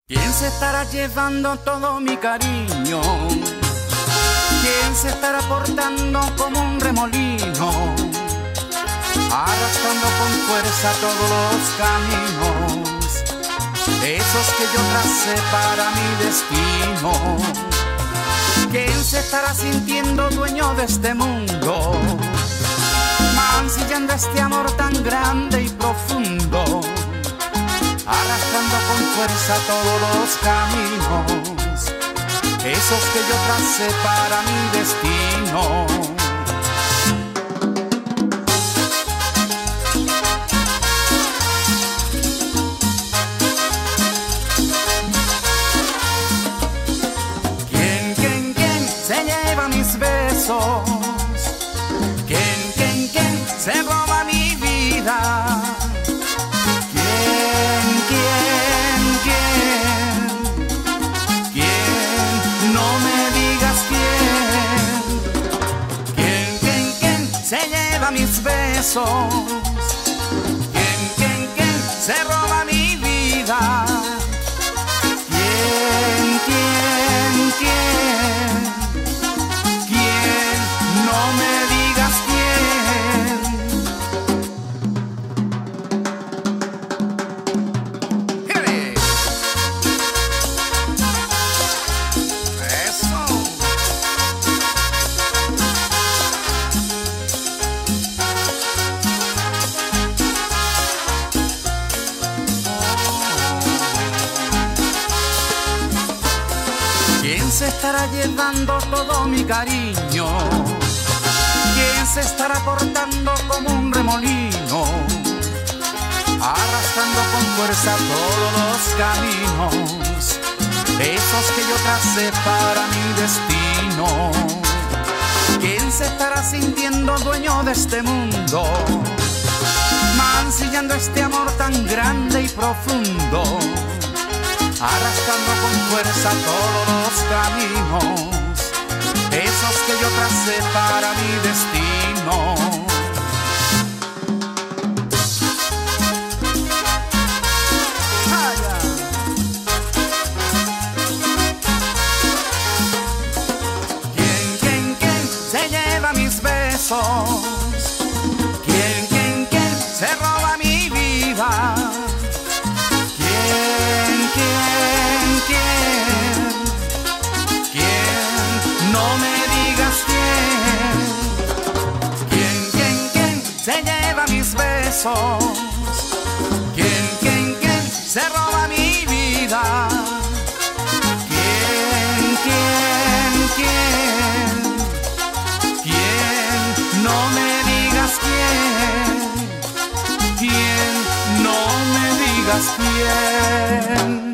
¿Quién se estará llevando todo mi cariño? ¿Quién se estará portando como un remolino? Arrastrando con fuerza todos los caminos, esos que yo tracé para mi destino. ¿Quién se estará sintiendo dueño de este mundo? Mancillando este amor tan grande y profundo, arrastrando con fuerza todos los caminos, esos que yo tracé para mi destino. ¿Quién se lleva mis besos? ¿Quién se roba mi vida? Se lleva mis besos. ¿Quién se roba mi vida? ¿Quién? No me digas quién. Eso. ¿Quién se estará llevando todo mi cariño? ¿Quién se estará portando como un remolino? Arrastrando con fuerza todos los caminos, esos que yo tracé para mi destino. ¿Quién se estará sintiendo dueño de este mundo? Mancillando este amor tan grande y profundo, arrastrando con fuerza todos los caminos, esos que yo tracé para mi destino. ¿Quién se lleva mis besos? ¿Quién se roba mi vida? No me digas quién se lleva mis besos. ¿Quién se roba mi vida? ¿Quién? No me digas quién. No me digas quién.